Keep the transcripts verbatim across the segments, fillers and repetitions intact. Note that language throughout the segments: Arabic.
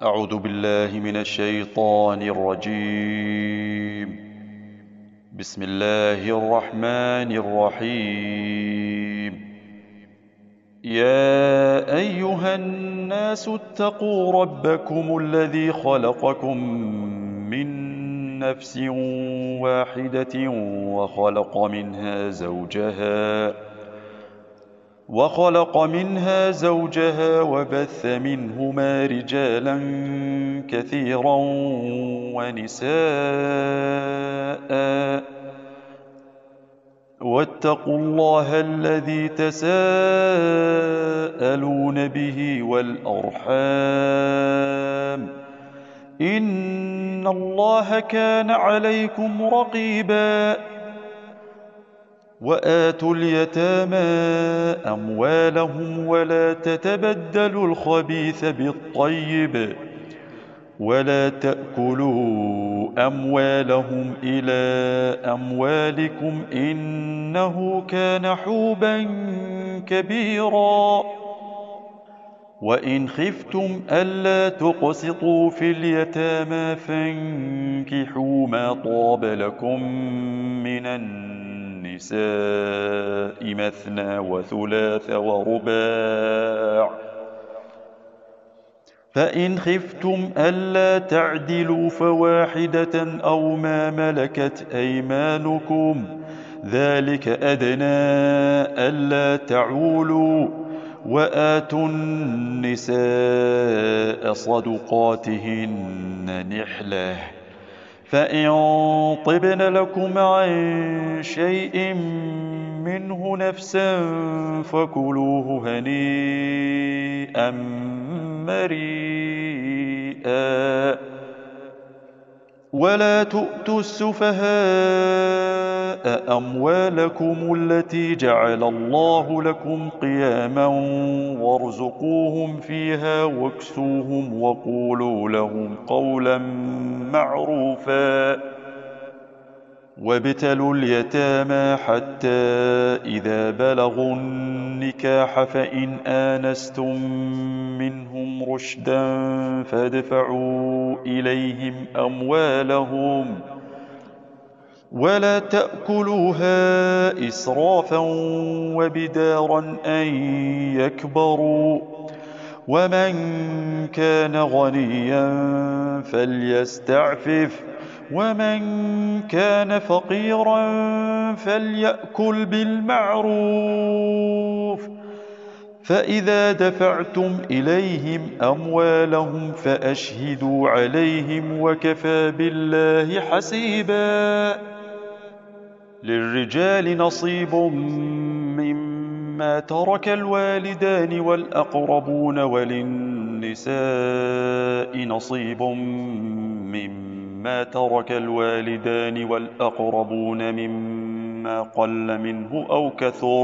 أعوذ بالله من الشيطان الرجيم. بسم الله الرحمن الرحيم. يا أيها الناس اتقوا ربكم الذي خلقكم من نفس واحدة وخلق منها زوجها وخلق منها زوجها وبث منهما رجالا كثيرا ونساء، واتقوا الله الذي تساءلون به والأرحام، إن الله كان عليكم رقيبا. وآتوا اليتامى أموالهم ولا تتبدلوا الخبيث بالطيب ولا تأكلوا أموالهم إلى أموالكم إنه كان حوبا كبيرا. وإن خفتم ألا تقسطوا في اليتامى فانكحوا ما طاب لكم من النساء مثنى وثلاث ورباع، فإن خفتم ألا تعدلوا فواحدة أو ما ملكت أيمانكم ذلك أدنى ألا تعولوا. وآتوا النساء صدقاتهن نحلة، فإن طبن لكم عن شيء منه نفسا فكلوه هنيئا مريئا. ولا تؤتوا السفهاء أموالكم التي جعل الله لكم قياما وارزقوهم فيها واكسوهم وقولوا لهم قولا معروفا. وابتلوا اليتامى حتى إذا بلغوا النكاح فإن آنستم منهم رشدا فادفعوا إليهم أموالهم ولا تأكلوها إسرافا وبدارا أن يكبروا. ومن كان غنيا فليستعفف ومن كان فقيرا فليأكل بالمعروف. فإذا دفعتم إليهم أموالهم فأشهدوا عليهم وكفى بالله حسيبا. للرجال نصيب مما ترك الوالدان والأقربون وللنساء نصيب مما ترك الوالدان والأقربون مما قل منه أو كثر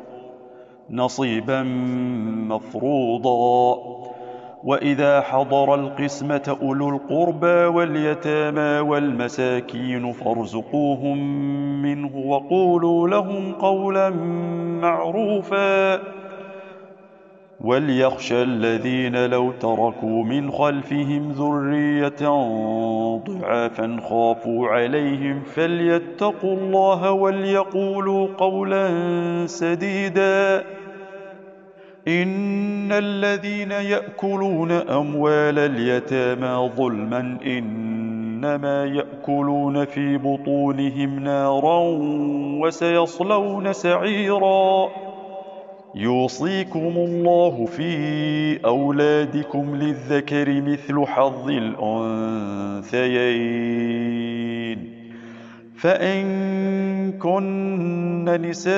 نصيبا مفروضا. وإذا حضر القسمة أولو القربى واليتامى والمساكين فارزقوهم منه وقولوا لهم قولا معروفا. وليخشى الذين لو تركوا من خلفهم ذرية ضعافا خافوا عليهم فليتقوا الله وليقولوا قولا سديدا. إن الذين يأكلون أموال اليتامى ظلما إنما يأكلون في بطونهم نارا وسيصلون سعيرا. يوصيكم الله في أولادكم للذكر مثل حظ الأنثيين، فإن كن نساء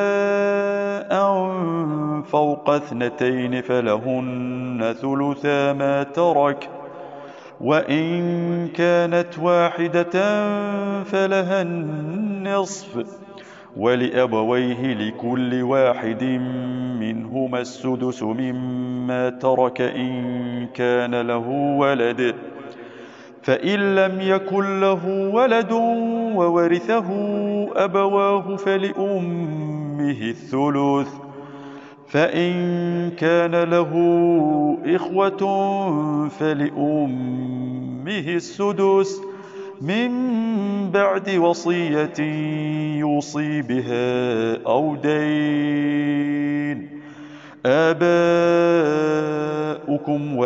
فوق اثنتين فلهن ثلثا ما ترك، وإن كانت واحدة فلها النصف، ولأبويه لكل واحد منهما السدس مما ترك إن كان له ولد، فإن لم يكن له ولد وورثه أبواه فلأمه الثلث، فإن كان له إخوة فلأمه السدس من بعد وصية يوصي بها أو دين. آباؤكم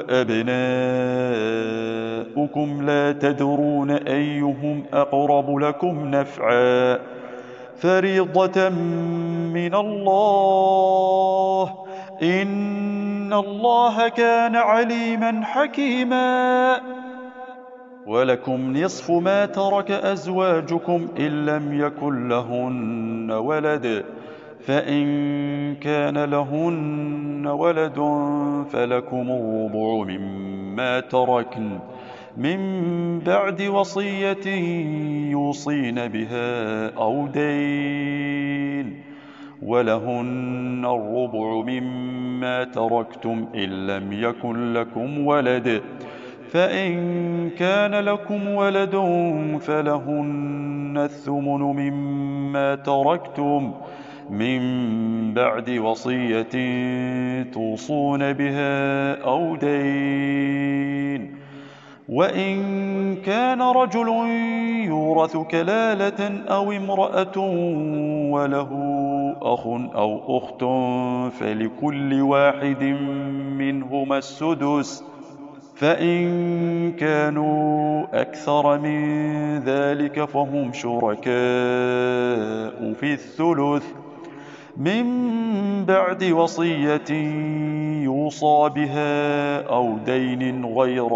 وأبناؤكم لا تدرون أيهم أقرب لكم نفعا فريضة من الله إن الله كان عليما حكيما. ولكم نصف ما ترك أزواجكم إن لم يكن لهن ولد فإن كان لهن ولد فلكم الربع مما تركن من بعد وصية يوصين بها أو دين. ولهن الربع مما تركتم إن لم يكن لكم ولد فإن كان لكم ولد فلهن الثمن مما تركتم من بعد وصية توصون بها أو دين. وإن كان رجل يورث كلالة أو امرأة وله أخ أو أخت فلكل واحد منهما السدس فإن كانوا أكثر من ذلك فهم شركاء في الثلث من بعد وصية يوصى بها أو دين غير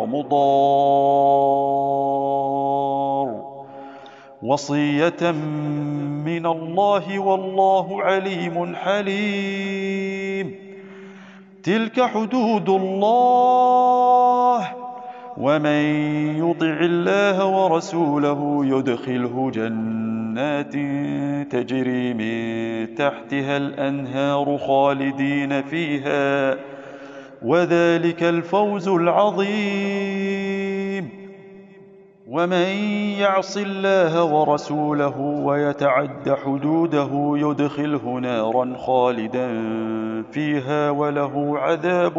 مضار وصية من الله والله عليم حليم. تلك حدود الله ومن يطع الله ورسوله يدخله جنات تجري من تحتها الأنهار خالدين فيها وذلك الفوز العظيم. ومن يعص الله ورسوله ويتعد حدوده يدخله نارا خالدا فيها وله عذاب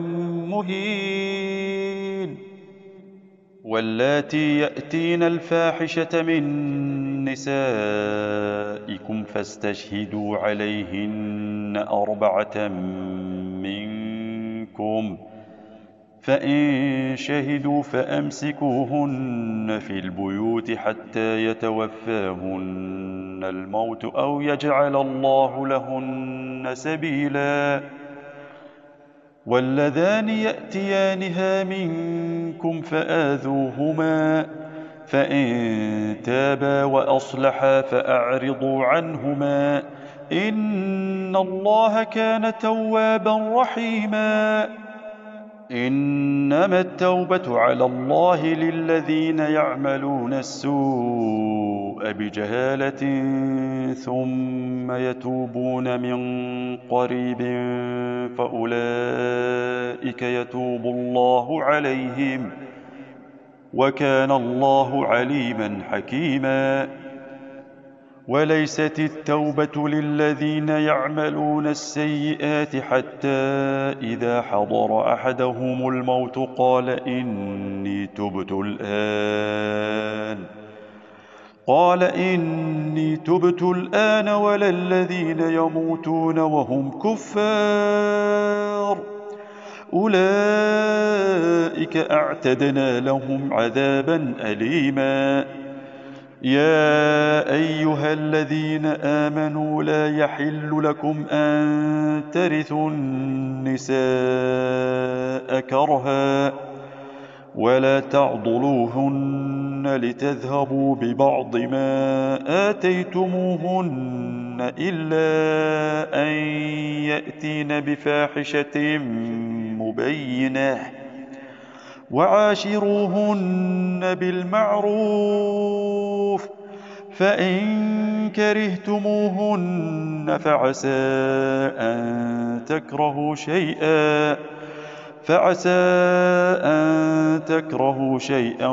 مهين. واللاتي يأتين الفاحشة من نسائكم فاستشهدوا عليهن أربعة منكم فإن شهدوا فأمسكوهن في البيوت حتى يتوفاهن الموت أو يجعل الله لهن سبيلا. واللذان يأتيانها منكم فآذوهما فإن تابا وأصلحا فأعرضوا عنهما إن الله كان توابا رحيما. إنما التوبة على الله للذين يعملون السوء بجهالة ثم يتوبون من قريب فأولئك يتوب الله عليهم وكان الله عليما حكيما. وليست التوبة للذين يعملون السيئات حتى إذا حضر أحدهم الموت قال إني تبت الآن قال إني تبت الآن ولا الذين يموتون وهم كفار أولئك أعتدنا لهم عذابا أليما. يا أيها الذين آمنوا لا يحل لكم أن ترثوا النساء كرها ولا تعضلوهن لتذهبوا ببعض ما آتيتموهن إلا أن يأتين بفاحشة مبينة وعاشروهن بالمعروف فإن كرهتموهن فعسى أن تكرهوا شيئا فعسى أن تكرهوا شيئا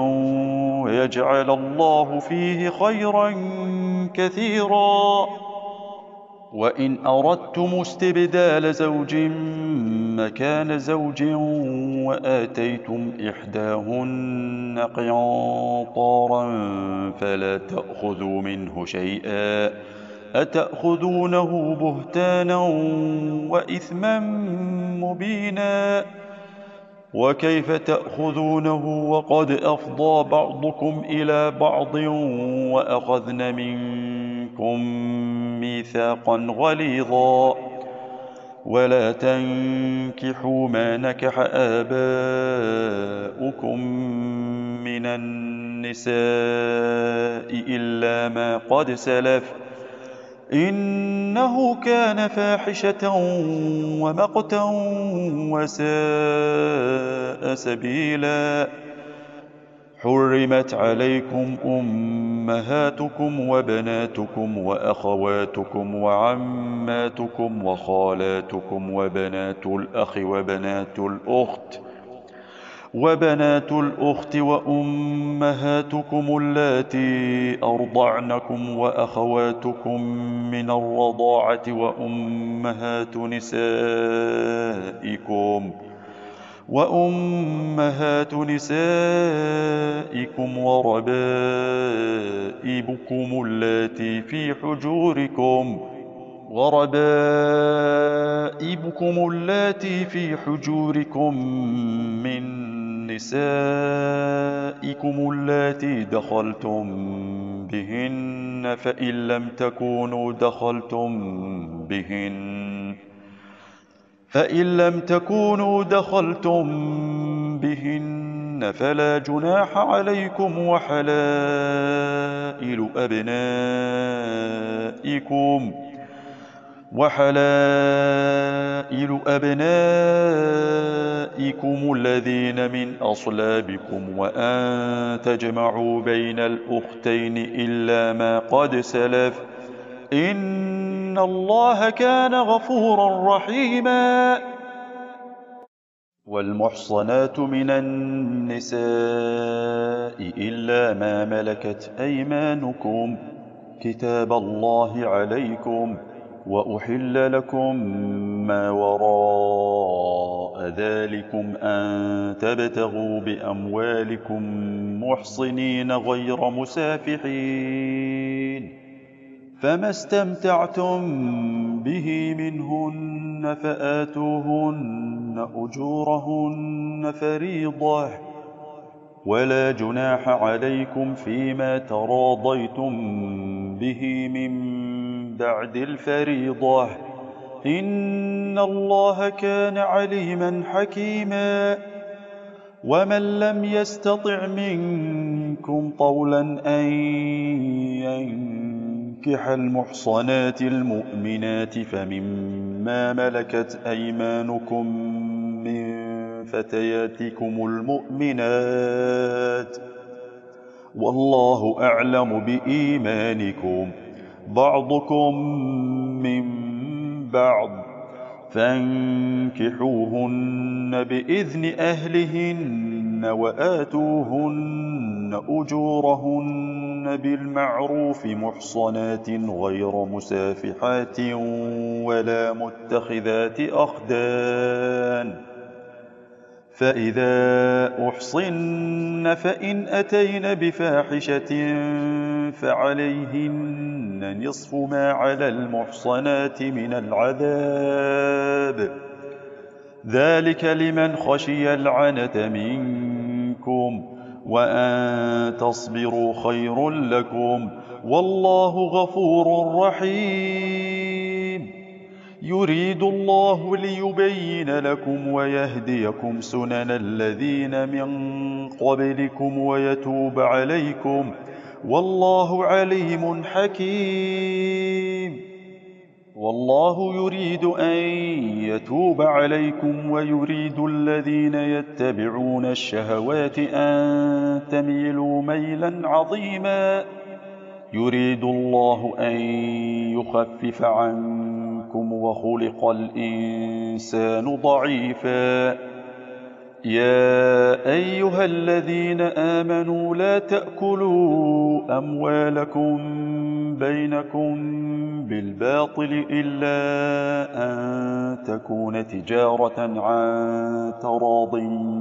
ويجعل الله فيه خيرا كثيرا. وإن أردتم استبدال زوج مكان زوج وآتيتم إحداهن قنطارا فلا تأخذوا منه شيئا أتأخذونه بهتانا وإثما مبينا وكيف تأخذونه وقد أفضى بعضكم إلى بعض وأخذن منكم ميثاقا غليظا ولا تنكحوا ما نكح آباؤكم من النساء إلا ما قد سلف إنه كان فاحشة ومقتا وساء سبيلا حرمت عليكم أمهاتكم وبناتكم وأخواتكم وعماتكم وخالاتكم وبنات الأخ وبنات الأخت وبنات الأخت وأمهاتكم اللاتي أرضعنكم وأخواتكم من الرضاعة وأمهات نسائكم وأمهات نسائكم وربائبكم اللاتي في حجوركم وربائبكم اللاتي في حجوركم من نسائكم اللاتي دخلتم بهن فإن لم تكونوا دخلتم بهن فإن لم تكونوا دخلتم بهن فلا جناح عليكم وحلائل أبنائكم وحلائل أبنائكم الذين من أصلابكم وأن تجمعوا بين الأختين إلا ما قد سلف إن الله كان غفورا رحيما والمحصنات من النساء إلا ما ملكت أيمانكم كتاب الله عليكم وأحل لكم ما وراء ذلكم أن تبتغوا بأموالكم محصنين غير مسافحين فما استمتعتم به منهن فآتوهن أجورهن فريضة ولا جناح عليكم فيما تراضيتم به من بعد الفريضة إن الله كان عليما حكيما ومن لم يستطع منكم طولا أن ينكح المحصنات المؤمنات فمما ملكت أيمانكم من فتياتكم المؤمنات والله أعلم بإيمانكم بعضكم من بعض فانكحوهن بإذن أهلهن وآتوهن أجورهن بالمعروف محصنات غير مسافحات ولا متخذات أخدان فإذا أحصن فإن أتين بفاحشة فعليهن نصف ما على المحصنات من العذاب ذلك لمن خشي العنة منكم وأن تصبروا خير لكم والله غفور رحيم يريد الله ليبين لكم ويهديكم سنن الذين من قبلكم ويتوب عليكم والله عليم حكيم والله يريد أن يتوب عليكم ويريد الذين يتبعون الشهوات أن تميلوا ميلا عظيما يريد الله أن يخفف عنكم وخلق الإنسان ضعيفا يا أيها الذين آمنوا لا تأكلوا أموالكم بينكم بالباطل إلا أن تكون تجارة عن تراض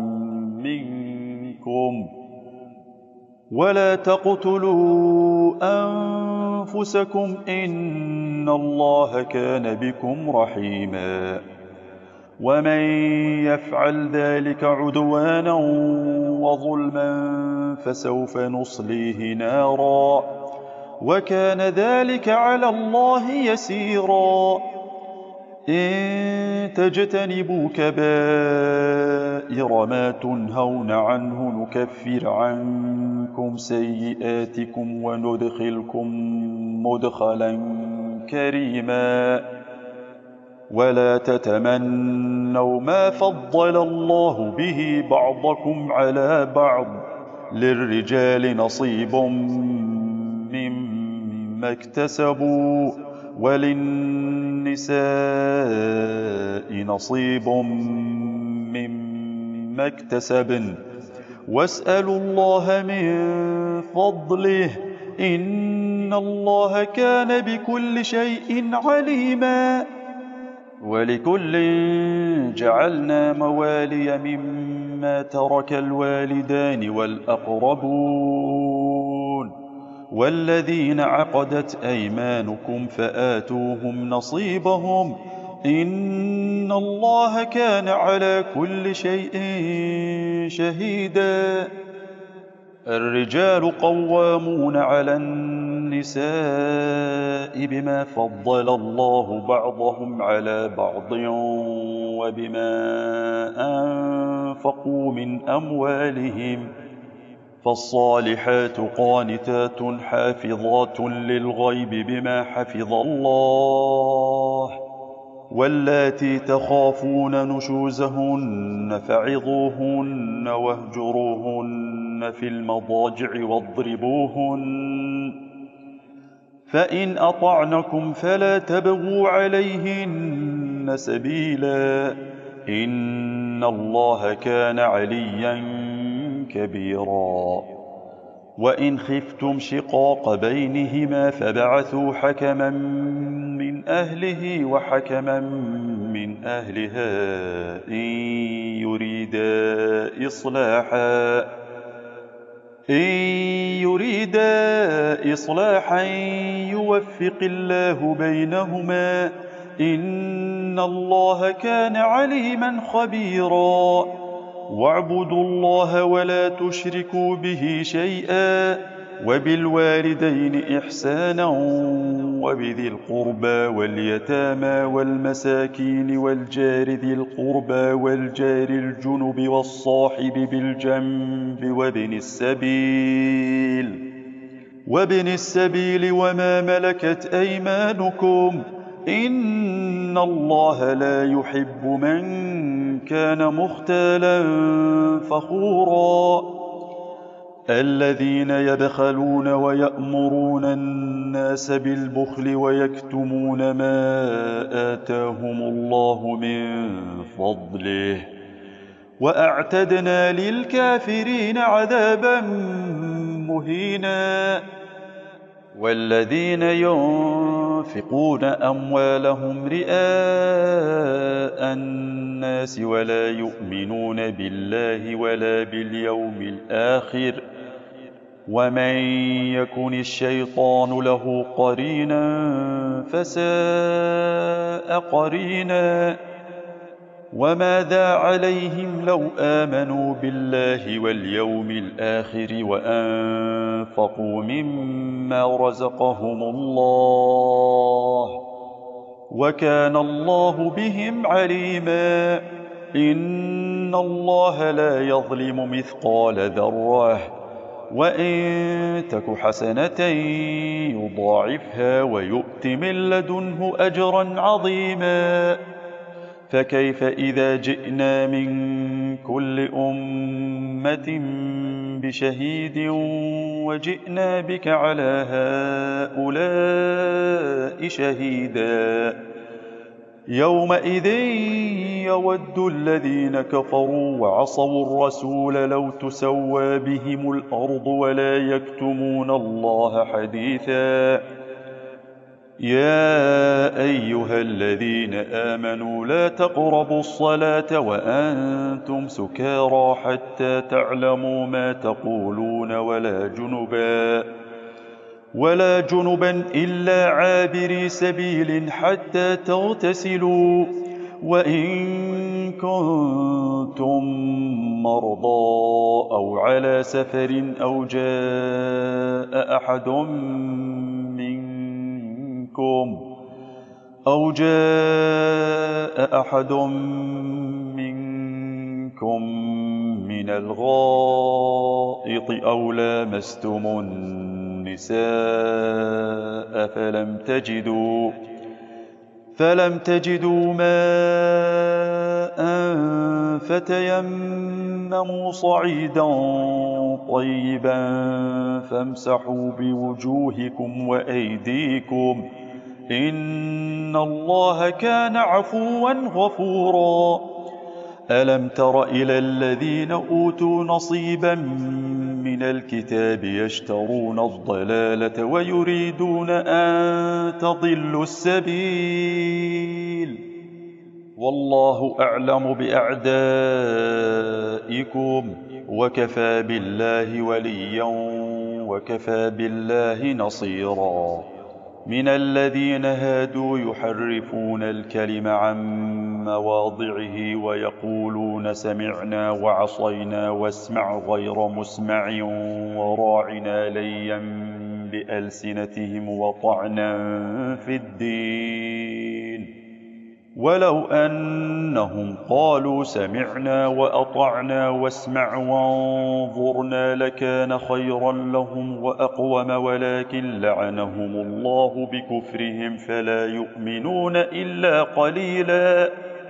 منكم ولا تقتلوا أنفسكم إن الله كان بكم رحيما ومن يفعل ذلك عدوانا وظلما فسوف نصليه نارا وكان ذلك على الله يسيرا إن تجتنبوا كبائر ما تنهون عنه نكفر عنكم سيئاتكم وندخلكم مدخلا كريما ولا تتمنوا ما فضل الله به بعضكم على بعض للرجال نصيب مما اكتسبوا وللنساء نصيب مما اكتسبن واسألوا الله من فضله إن الله كان بكل شيء عليما ولكل جعلنا موالي مما ترك الوالدان والأقربون والذين عقدت أيمانكم فآتوهم نصيبهم إن الله كان على كل شيء شهيدا الرجال قوامون على النساء بما فضل الله بعضهم على بعض وبما أنفقوا من أموالهم فالصالحات قانتات حافظات للغيب بما حفظ الله واللاتي تخافون نشوزهن فعظوهن واهجروهن في المضاجع واضربوهن فإن أطعنكم فلا تبغوا عليهن سبيلا إن الله كان عليا كبيرا وإن خفتم شقاق بينهما فبعثوا حكما من أهله وحكما من أهلها إن يريدا إصلاحا إن يريدا إصلاحا يوفق الله بينهما إن الله كان عليما خبيرا واعبدوا الله ولا تشركوا به شيئا وبالوالدين إحسانا وبذي القربى واليتامى والمساكين والجار ذي القربى والجار الجنب والصاحب بالجنب وابن السبيل وابن السبيل وما ملكت أيمانكم إن الله لا يحب من كان مختالا فخورا الذين يبخلون ويأمرون الناس بالبخل ويكتمون ما آتاهم الله من فضله وأعتدنا للكافرين عذابا مهينا والذين ينفقون أموالهم رئاء الناس ولا يؤمنون بالله ولا باليوم الآخر ومن يكن الشيطان له قرينا فساء قرينا وماذا عليهم لو آمنوا بالله واليوم الآخر وأنفقوا مما رزقهم الله وكان الله بهم عليما إن الله لا يظلم مثقال ذرة وإن تك حسنة يضاعفها ويؤت من لدنه أجرا عظيما فكيف إذا جئنا من كل أمة بشهيد وجئنا بك على هؤلاء شهيدا يومئذ يود الذين كفروا وعصوا الرسول لو تسوى بهم الأرض ولا يكتمون الله حديثا. يا أيها الذين آمنوا لا تقربوا الصلاة وأنتم سكارى حتى تعلموا ما تقولون ولا جنبا ولا جنبا إلا عابري سبيل حتى تغتسلوا وإن كنتم مرضى أو على سفر أو جاء أحد منكم أو جاء أحد منكم من الغائط أو لامستم النساء فلم تجدوا فلم تجدوا ماء فتيمموا صعيدا طيبا فامسحوا بوجوهكم وأيديكم إن الله كان عفوا غفورا. ألم تر إلى الذين أوتوا نصيبا من الكتاب يشترون الضلالة ويريدون أن تضلوا السبيل والله أعلم بأعدائكم وكفى بالله وليا وكفى بالله نصيرا. من الذين هادوا يحرفون الكلم عن مواضعه ويقولون سمعنا وعصينا واسمع غير مسمع وراعنا ليا بألسنتهم وطعنا في الدين ولو أنهم قالوا سمعنا وأطعنا واسمع وانظرنا لكان خيرا لهم وأقوم ولكن لعنهم الله بكفرهم فلا يؤمنون إلا قليلا.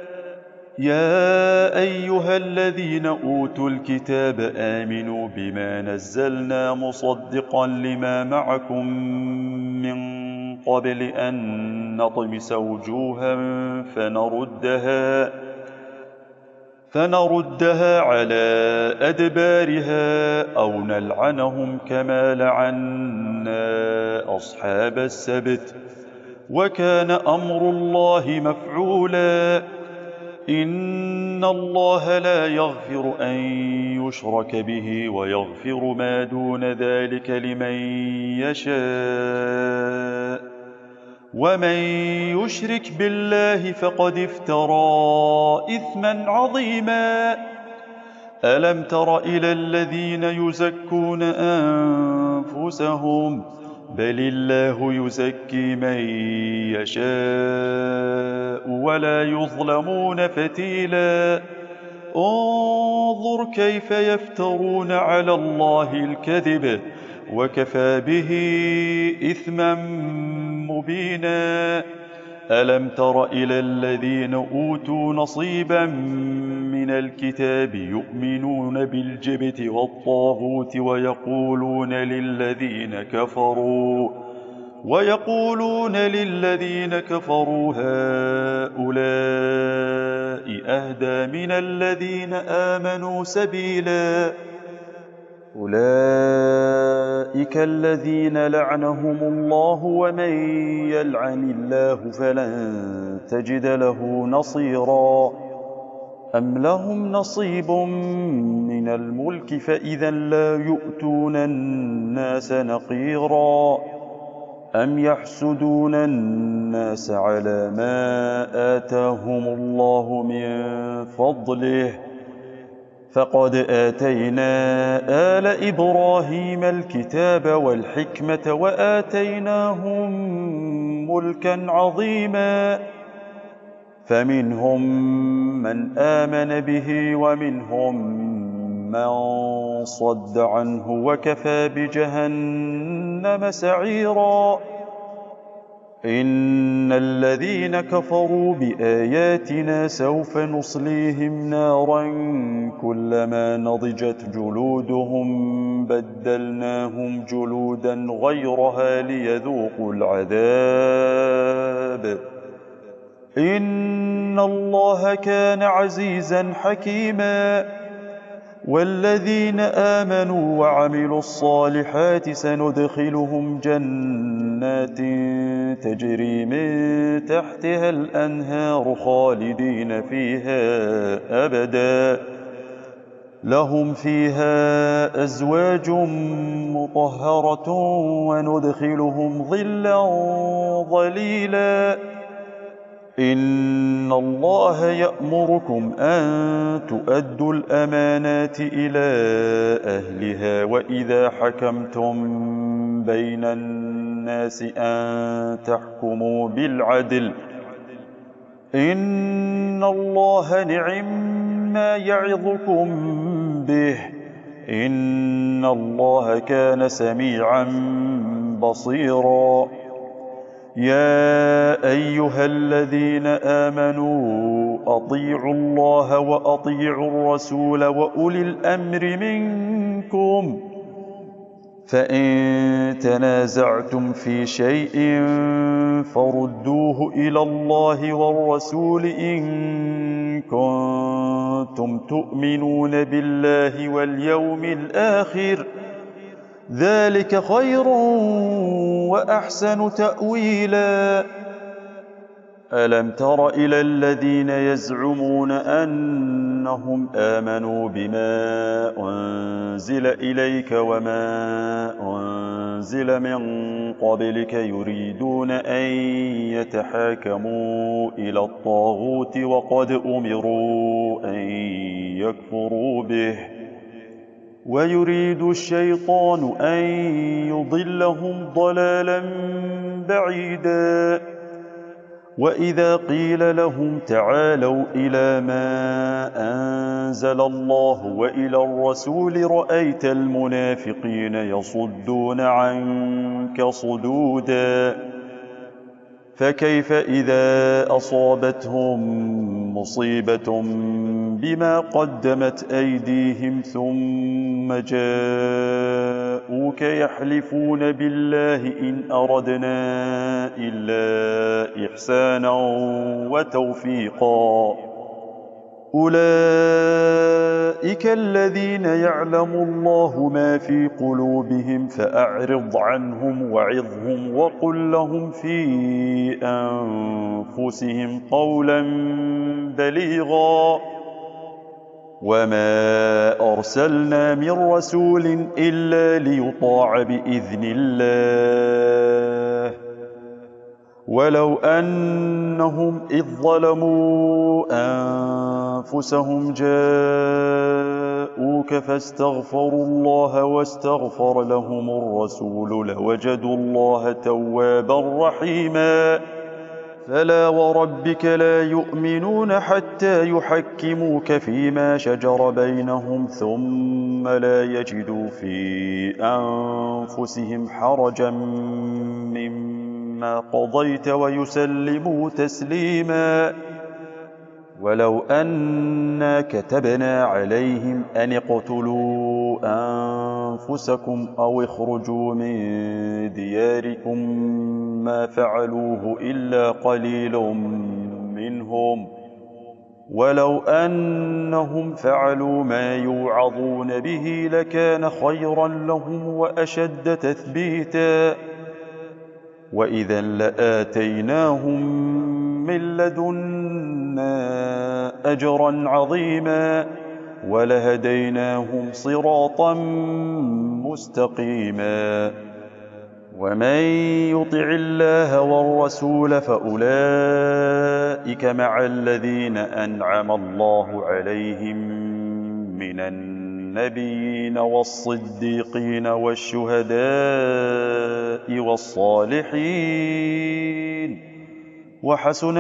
يا أيها الذين أوتوا الكتاب آمنوا بما نزلنا مصدقا لما معكم من قبل أن نطمس وجوها فنردها فنردها على أدبارها أو نلعنهم كما لعنا أصحاب السبت وكان أمر الله مفعولا. إن الله لا يغفر أن يشرك به ويغفر ما دون ذلك لمن يشاء ومن يشرك بالله فقد افترى إثما عظيما. ألم تر إلى الذين يزكون أنفسهم بل الله يزكي من يشاء ولا يظلمون فتيلا. انظر كيف يفترون على الله الكذب وكفى به إثما مبينا. ألم تر إلى الذين أوتوا نصيبا من الكتاب يؤمنون بالجبت والطاغوت ويقولون للذين كفروا ويقولون للذين كفروا هؤلاء أهدى من الذين آمنوا سبيلا. أولئك الذين لعنهم الله ومن يلعن الله فلن تجد له نصيرا. أم لهم نصيب من الملك فإذا لا يؤتون الناس نقيرا. أم يحسدون الناس على ما آتاهم الله من فضله فقد آتينا آل إبراهيم الكتاب والحكمة وآتيناهم ملكا عظيما. فمنهم من آمن به ومنهم من صد عنه وكفى بجهنم سعيرا. إن الذين كفروا بآياتنا سوف نصليهم نارا كلما نضجت جلودهم بدلناهم جلودا غيرها ليذوقوا العذاب إن الله كان عزيزا حكيما. والذين آمنوا وعملوا الصالحات سندخلهم جنات تجري من تحتها الأنهار خالدين فيها أبدا، لهم فيها أزواج مطهرة وندخلهم ظلا ظليلا. إن الله يأمركم أن تؤدوا الأمانات إلى أهلها وإذا حكمتم بين الناس أن تحكموا بالعدل. إن الله نعم يعظكم به، إن الله كان سميعا بصيرا. يا أيها الذين آمنوا أطيعوا الله وأطيعوا الرسول وأولي الأمر منكم، فإن تنازعتم في شيء فردوه إلى الله والرسول إن كنتم تؤمنون بالله واليوم الآخر، ذلك خير وأحسن تأويلا. ألم تر إلى الذين يزعمون أنهم آمنوا بما أنزل إليك وما أنزل من قبلك يريدون أن يتحاكموا إلى الطاغوت وقد أمروا أن يكفروا به، ويريد الشيطان أن يضلهم ضلالا بعيدا. وإذا قيل لهم تعالوا إلى ما أنزل الله وإلى الرسول رأيت المنافقين يصدون عنك صدودا. فكيف إذا أصابتهم مصيبة بما قدمت أيديهم ثم جاءوك يحلفون بالله إن أردنا إلا إحسانا وتوفيقا، أولئك الذين يعلم الله ما في قلوبهم فأعرض عنهم وعظهم وقل لهم في أنفسهم قولا بليغا. وما أرسلنا من رسول إلا ليطاع بإذن الله، ولو أنهم إذ ظلموا أنفسهم جاءوك فاستغفروا الله واستغفر لهم الرسول لوجدوا الله توابا رحيما. فلا وربك لا يؤمنون حتى يحكموك فيما شجر بينهم ثم لا يجدوا في أنفسهم حرجا مما قضيت ويسلموا تسليما. ولو أنا كتبنا عليهم أن اقتلوا أنفسكم أو اخرجوا من دياركم ما فعلوه إلا قليل منهم، ولو أنهم فعلوا ما يوعظون به لكان خيرا لهم وأشد تثبيتا، وإذا لآتيناهم من لدنا أجرا عظيما ولهديناهم صراطا مستقيما. ومن يطع الله والرسول فأولئك مع الذين أنعم الله عليهم من النبيين والصديقين والشهداء والصالحين، وحسن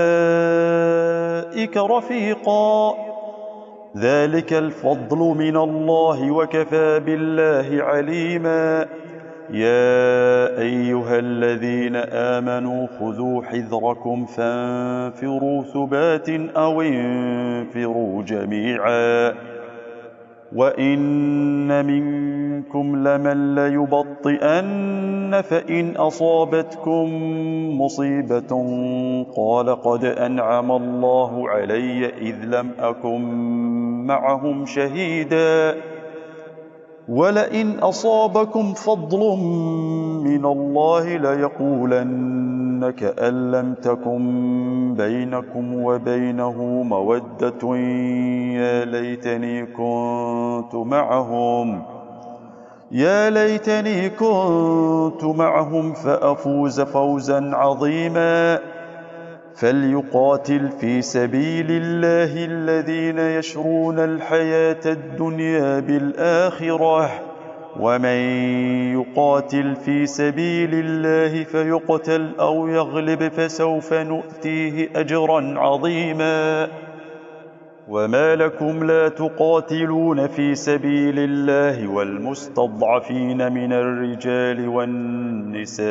أولئك رفيقا. ذلك الفضل من الله وكفى بالله عليما. يا أيها الذين آمنوا خذوا حذركم فانفروا ثبات أو انفروا جميعا. وإن منكم منكم لمن ليبطئن فإن أصابتكم مصيبة قال قد أنعم الله علي إذ لم أكن معهم شهيدا ولئن أصابكم فضل من الله ليقولن كأن لم تكن بينكم وبينه مودة يا ليتني كنت معهم يا ليتني كنت معهم فأفوز فوزا عظيما فليقاتل في سبيل الله الذين يشرون الحياة الدنيا بالآخرة ومن يقاتل في سبيل الله فيقتل أو يغلب فسوف نؤتيه أجرا عظيما وما لكم لا تقاتلون في سبيل الله والمستضعفين من الرجال والنساء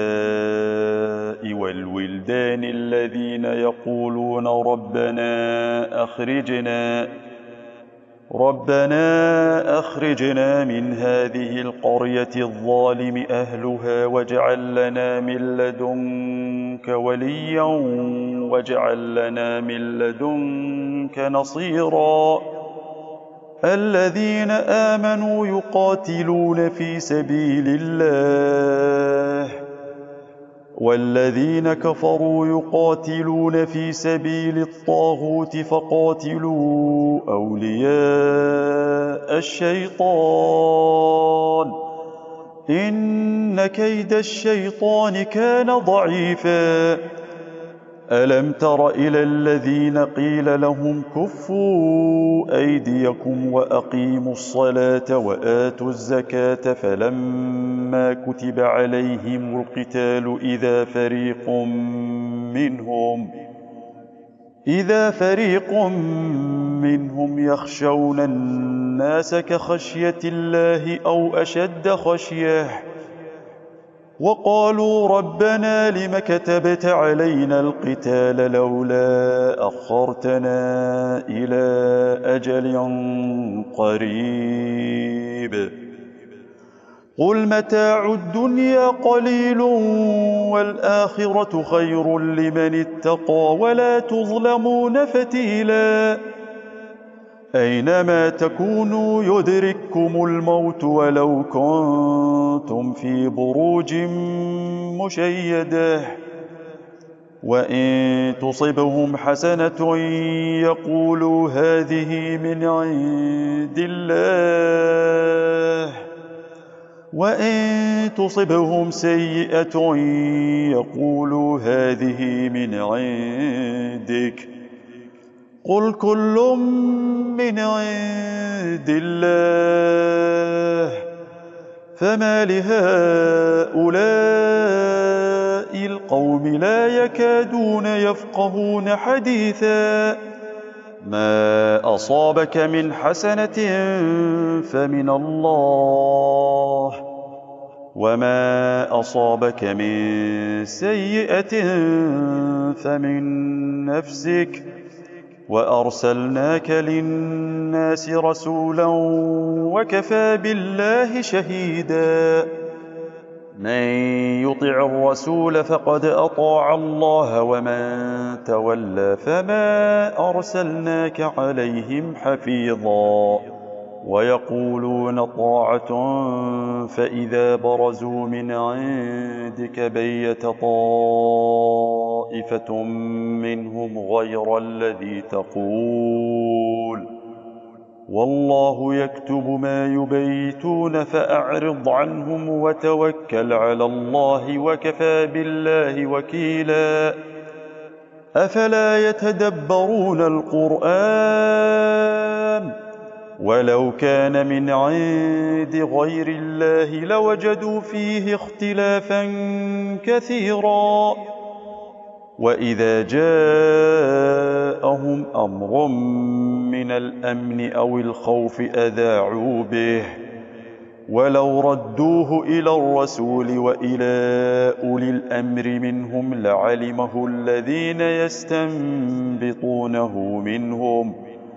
والولدان الذين يقولون ربنا أخرجنا ربنا أخرجنا من هذه القرية الظالم أهلها واجعل لنا من لدنك وليا واجعل لنا من لدنك نصيرا الذين آمنوا يقاتلون في سبيل الله والذين كفروا يقاتلون في سبيل الطاغوت فقاتلوا أولياء الشيطان إن كيد الشيطان كان ضعيفا ألم تر إلى الذين قيل لهم كفوا أيديكم وأقيموا الصلاة وآتوا الزكاة فلما كتب عليهم القتال إذا فريق منهم إذا فريق منهم يخشون الناس كخشية الله أو أشد خشية وقالوا ربنا لم كتبت علينا القتال لولا أخرتنا إلى أجل قريب قل متاع الدنيا قليل والآخرة خير لمن اتقى ولا تظلمون فتيلا أينما تكونوا يدرككم الموت ولو كنتم في بروج مشيدة وإن تصبهم حسنة يقولوا هذه من عند الله وإن تصبهم سيئة يقولوا هذه من عندك قل كل من عند الله فما لهؤلاء القوم لا يكادون يفقهون حديثا ما أصابك من حسنة فمن الله وما أصابك من سيئة فمن نفسك وأرسلناك للناس رسولا وكفى بالله شهيدا من يطع الرسول فقد أطاع الله ومن تولى فما أرسلناك عليهم حفيظا ويقولون طاعة فإذا برزوا من عندك بيت طائفة منهم غير الذي تقول والله يكتب ما يبيتون فأعرض عنهم وتوكل على الله وكفى بالله وكيلا أفلا يتدبرون القرآن ولو كان من عند غير الله لوجدوا فيه اختلافا كثيرا وإذا جاءهم أمر من الأمن أو الخوف أذاعوا به ولو ردوه إلى الرسول وإلى أولي الأمر منهم لعلمه الذين يستنبطونه منهم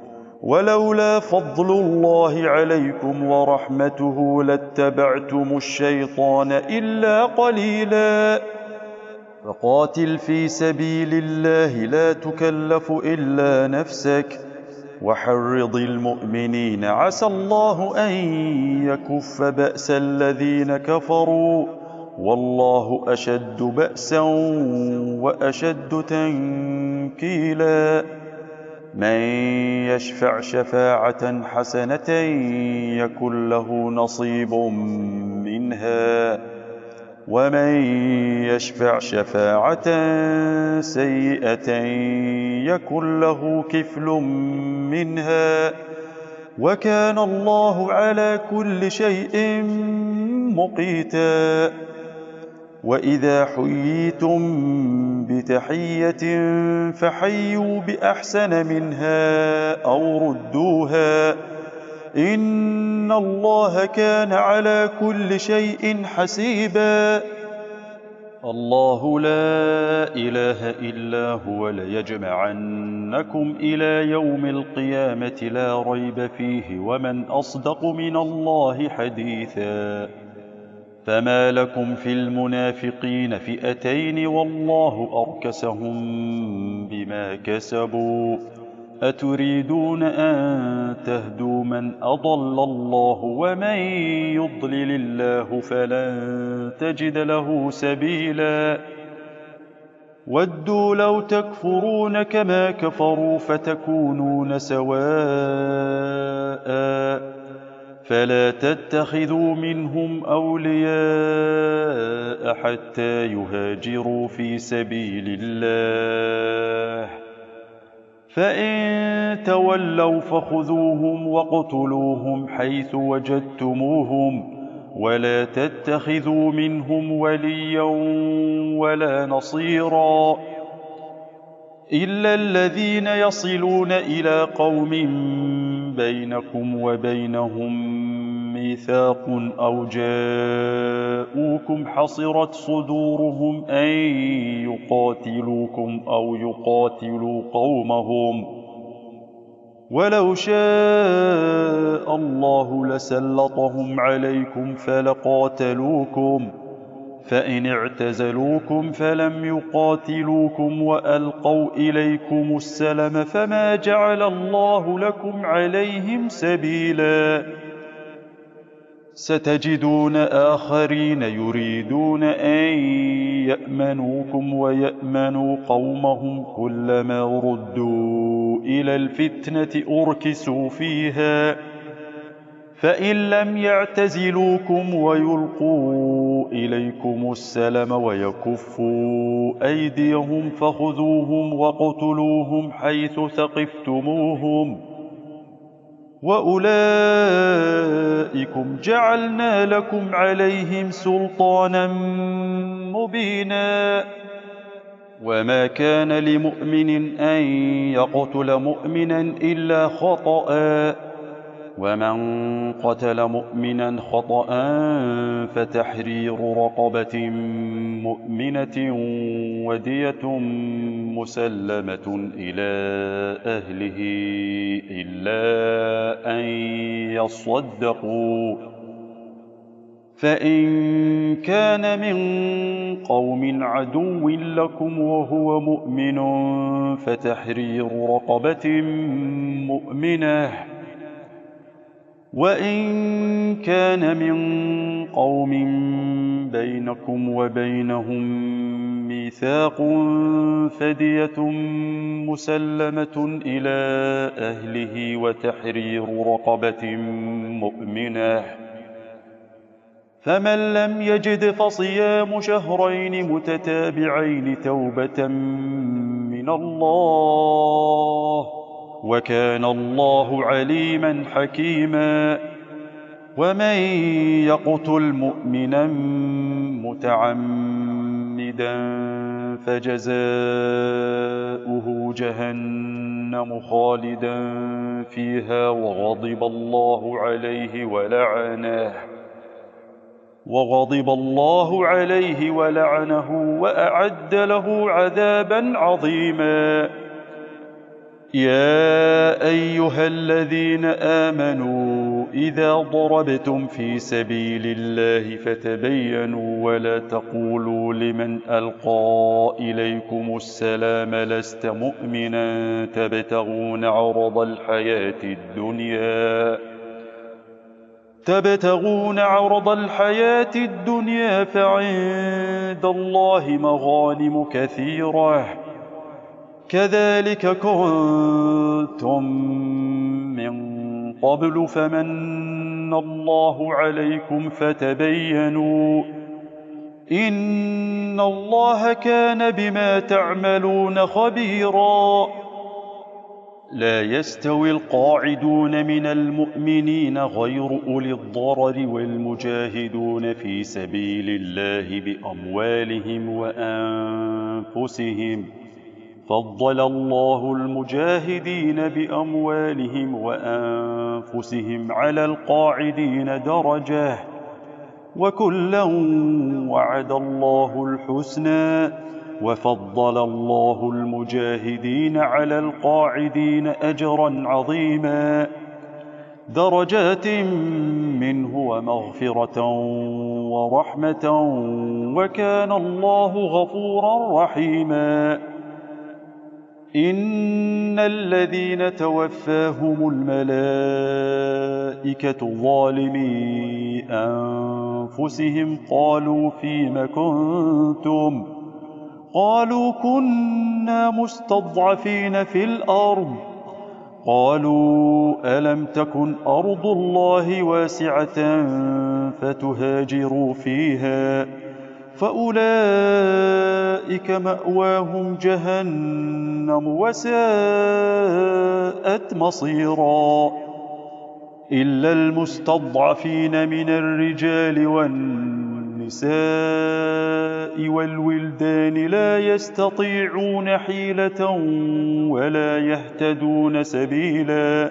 ولولا فضل الله عليكم ورحمته لاتبعتم الشيطان إلا قليلا. فقاتل في سبيل الله لا تكلف إلا نفسك وحرض المؤمنين عسى الله أن يكف بأس الذين كفروا والله أشد بأسا وأشد تنكيلا. من يشفع شفاعة حسنة يكن له نصيب منها ومن يشفع شفاعة سيئة يكن له كفل منها وكان الله على كل شيء مقيتا. وإذا حييتم بتحية فحيوا بأحسن منها أو ردوها إن الله كان على كل شيء حسيبا. الله لا إله إلا هو ليجمعنكم إلى يوم القيامة لا ريب فيه ومن أصدق من الله حديثا. فما لكم في المنافقين فئتين والله أركسهم بما كسبوا أتريدون أن تهدوا من أضل الله ومن يضلل الله فلن تجد له سبيلا. ودوا لو تكفرون كما كفروا فتكونون سواء فلا تتخذوا منهم أولياء حتى يهاجروا في سبيل الله فإن تولوا فخذوهم واقتلوهم حيث وجدتموهم ولا تتخذوا منهم وليا ولا نصيرا إلا الذين يصلون إلى قوم بينكم وبينهم ميثاق أو جاءوكم حصرت صدورهم أن يقاتلوكم أو يقاتلوا قومهم ولو شاء الله لسلطهم عليكم فلقاتلوكم فإن اعتزلوكم فلم يقاتلوكم وألقوا إليكم السلم فما جعل الله لكم عليهم سبيلا. ستجدون آخرين يريدون أن يأمنوكم ويأمنوا قومهم كلما ردوا إلى الفتنة أركسوا فيها فإن لم يعتزلوكم ويلقوا إليكم السلم ويكفوا أيديهم فخذوهم واقتلوهم حيث ثقفتموهم وأولئكم جعلنا لكم عليهم سلطانا مبينا. وما كان لمؤمن أن يقتل مؤمنا إلا خطأ ومن قتل مؤمنا خطأ فتحرير رقبة مؤمنة ودية مسلمة إلى أهله إلا أن يصدقوا فإن كان من قوم عدو لكم وهو مؤمن فتحرير رقبة مؤمنة وإن كان من قوم بينكم وبينهم ميثاق فدية مسلمة إلى أهله وتحرير رقبة مؤمنة فمن لم يجد فصيام شهرين متتابعين توبة من الله وكان الله عليما حكيما. ومن يقتل مؤمنا متعمدا فجزاؤه جهنم خالدا فيها وغضب الله عليه ولعنه وغضب الله عليه ولعنه وأعد له عذابا عظيما. يا أيها الذين آمنوا إذا ضربتم في سبيل الله فتبينوا ولا تقولوا لمن ألقى إليكم السلام لست مؤمنا تبتغون عرض الحياة الدنيا تبتغون عرض الحياة الدنيا فعند الله مغانم كثيرة كذلك كنتم من قبل فمن الله عليكم فتبينوا إن الله كان بما تعملون خبيرا. لا يستوي القاعدون من المؤمنين غير أولي الضرر والمجاهدون في سبيل الله بأموالهم وأنفسهم فضل الله المجاهدين بأموالهم وأنفسهم على القاعدين درجة وكلا وعد الله الحسنى وفضل الله المجاهدين على القاعدين أجرا عظيما درجات منه ومغفرة ورحمة وكان الله غفورا رحيما. إن الذين توفاهم الملائكة ظالمي أنفسهم قالوا فيم كنتم قالوا كنا مستضعفين في الأرض قالوا ألم تكن أرض الله واسعة فتهاجروا فيها فأولئك مأواهم جهنم وساءت مصيرا إلا المستضعفين من الرجال والنساء والولدان لا يستطيعون حيلة ولا يهتدون سبيلا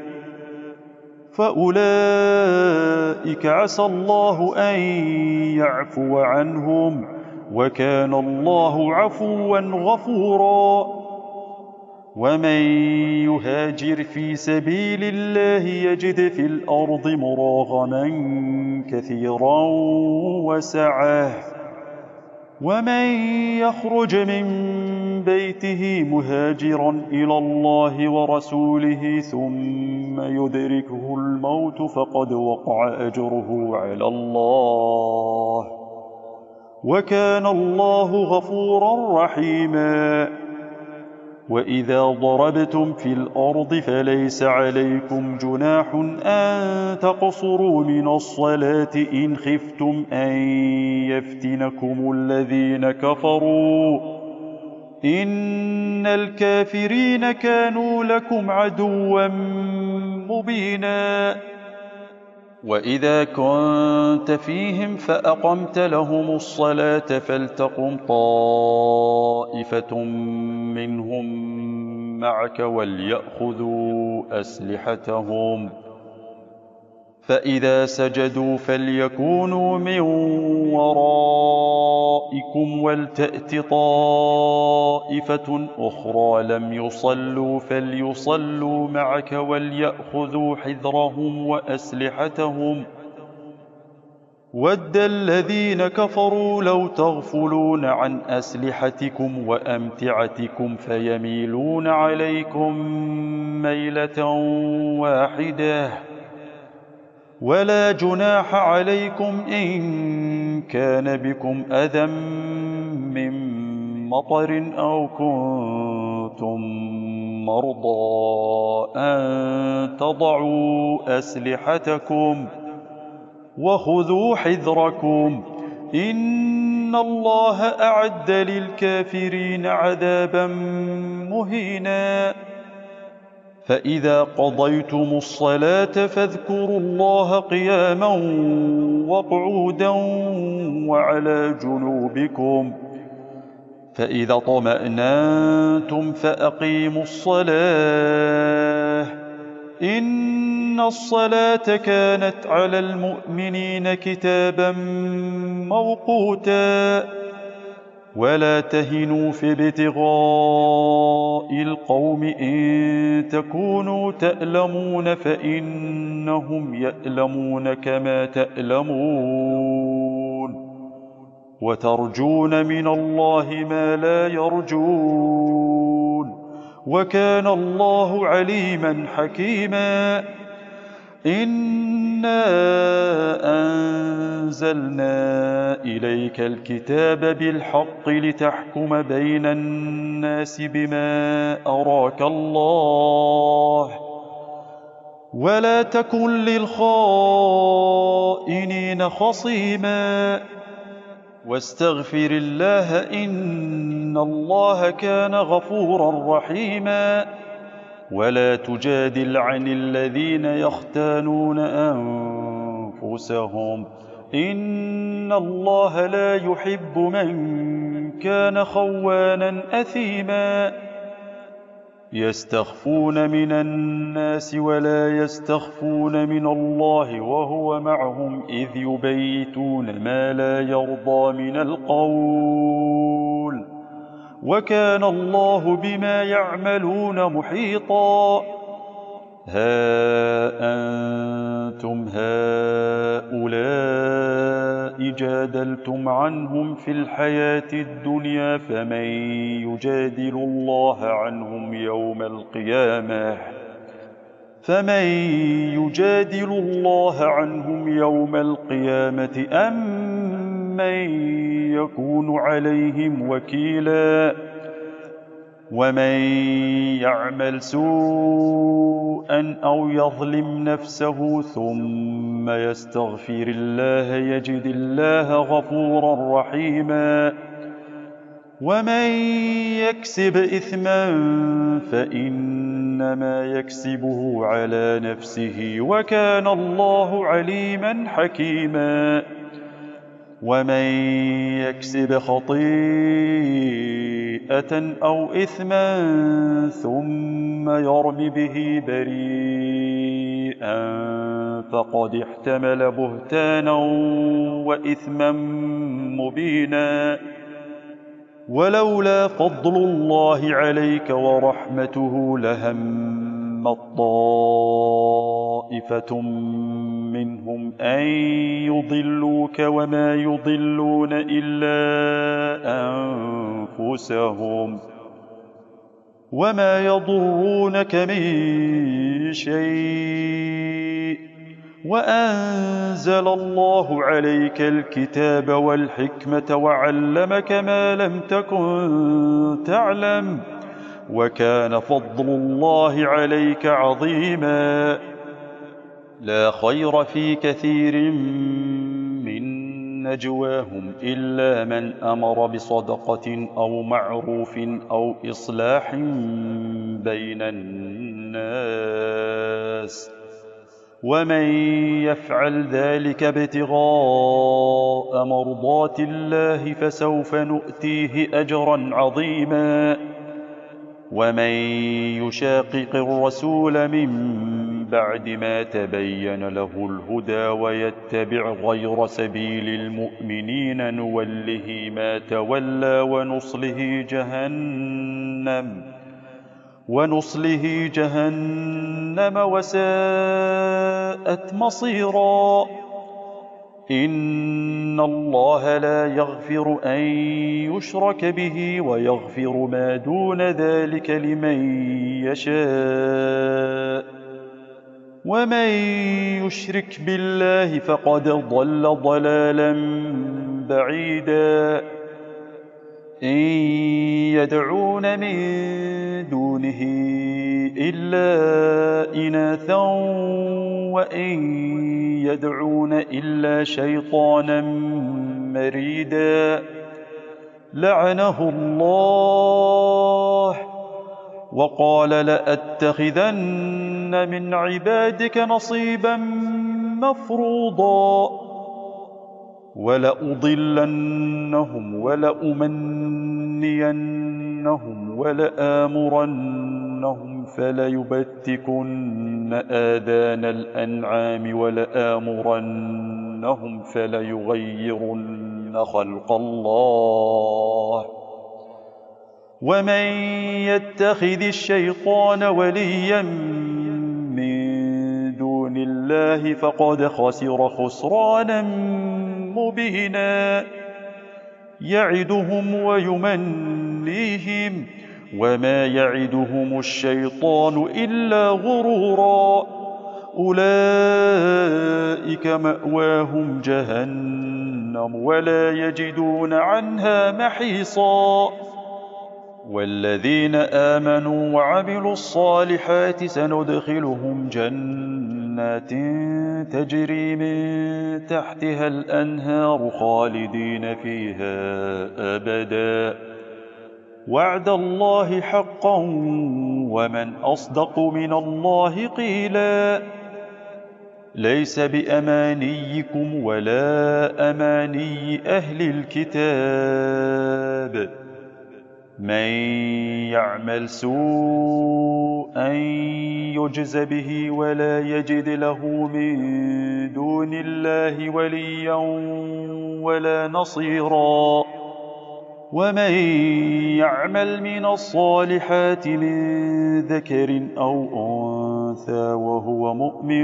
فأولئك عسى الله أن يعفو عنهم وكان الله عفوا غفورا. ومن يهاجر في سبيل الله يجد في الأرض مراغما كثيرا وسعة ومن يخرج من بيته مهاجرا إلى الله ورسوله ثم يدركه الموت فقد وقع أجره على الله وكان الله غفورا رحيما. وإذا ضربتم في الأرض فليس عليكم جناح أن تقصروا من الصلاة إن خفتم أن يفتنكم الذين كفروا إن الكافرين كانوا لكم عدوا مبينا. وإذا كنت فيهم فأقمت لهم الصلاة فلتقم طائفة منهم معك وليأخذوا أسلحتهم فإذا سجدوا فليكونوا من ورائكم ولتأت طائفة أخرى لم يصلوا فليصلوا معك وليأخذوا حذرهم وأسلحتهم ود الذين كفروا لو تغفلون عن أسلحتكم وأمتعتكم فيميلون عليكم ميلة واحدة ولا جناح عليكم إن كان بكم أذى من مطر أو كنتم مرضى أن تضعوا أسلحتكم وخذوا حذركم إن الله أعد للكافرين عذابا مهينا. فإذا قضيتم الصلاة فاذكروا الله قياما وقعودا وعلى جنوبكم فإذا طمأننتم فأقيموا الصلاة إن الصلاة كانت على المؤمنين كتابا موقوتا. ولا تهنوا في ابتغاء القوم إن تكونوا تألمون فإنهم يألمون كما تألمون وترجون من الله ما لا يرجون وكان الله عليما حكيما. إنا أنزلنا إليك الكتاب بالحق لتحكم بين الناس بما أراك الله ولا تكن للخائنين خصيما واستغفر الله إن الله كان غفورا رحيما. ولا تجادل عن الذين يختانون أنفسهم إن الله لا يحب من كان خوانا أثيما. يستخفون من الناس ولا يستخفون من الله وهو معهم إذ يبيتون ما لا يرضى من القول وكان الله بما يعملون محيطا. ها أنتم هؤلاء جادلتم عنهم في الحياة الدنيا فمن يجادل الله عنهم يوم القيامة فمن يجادل الله عنهم يوم القيامة أم من يكون عليهم وكيلا. ومن يعمل سوءا أو يظلم نفسه ثم يستغفر الله يجد الله غفورا رحيما. ومن يكسب إثما فإنما يكسبه على نفسه وكان الله عليما حكيما. ومن يكسب خطيئة أو إثما ثم يرم به بريئا فقد احتمل بهتانا وإثما مبينا. ولولا فضل الله عليك ورحمته لهمت طائفة منهم أن يضلوك وما يضلون إلا أنفسهم وما يضرونك من شيء وأنزل الله عليك الكتاب والحكمة وعلمك ما لم تكن تعلم وكان فضل الله عليك عظيما. لا خير في كثير من نجواهم إلا من أمر بصدقة أو معروف أو إصلاح بين الناس ومن يفعل ذلك ابتغاء مرضات الله فسوف نؤتيه أجرا عظيما. ومن يشاقق الرسول من بعد ما تبين له الهدى ويتبع غير سبيل المؤمنين نوله ما تولى ونصله جهنم ونصله جهنم وساءت مصيرا. إن الله لا يغفر أن يشرك به ويغفر ما دون ذلك لمن يشاء ومن يشرك بالله فقد ضل ضلالا بعيدا. إن يدعون من دونه إلا إناثا وإن يدعون إلا شيطانا مريدا لعنه الله وقال لأتخذن من عبادك نصيبا مفروضا ولأضلنهم ولأمنينهم ولآمرنهم فليبتكن آذان الأنعام ولآمرنهم لآمننهم فليغيرن خلق الله ومن يتخذ الشيطان وليا من دون الله فقد خسر خسرانا مبينا يعدهم ويمنيهم وما يعدهم الشيطان إلا غرورا أولئك مأواهم جهنم ولا يجدون عنها محيصا والذين آمنوا وعملوا الصالحات سندخلهم جنات تجري من تحتها الأنهار خالدين فيها أبدا وعد الله حقا ومن أصدق من الله قيلا ليس بأمانيكم ولا أماني أهل الكتاب من يعمل سوءا يجز به ولا يجد له من دون الله وليا ولا نصيرا ومن يعمل من الصالحات من ذكر أو أنثى وهو مؤمن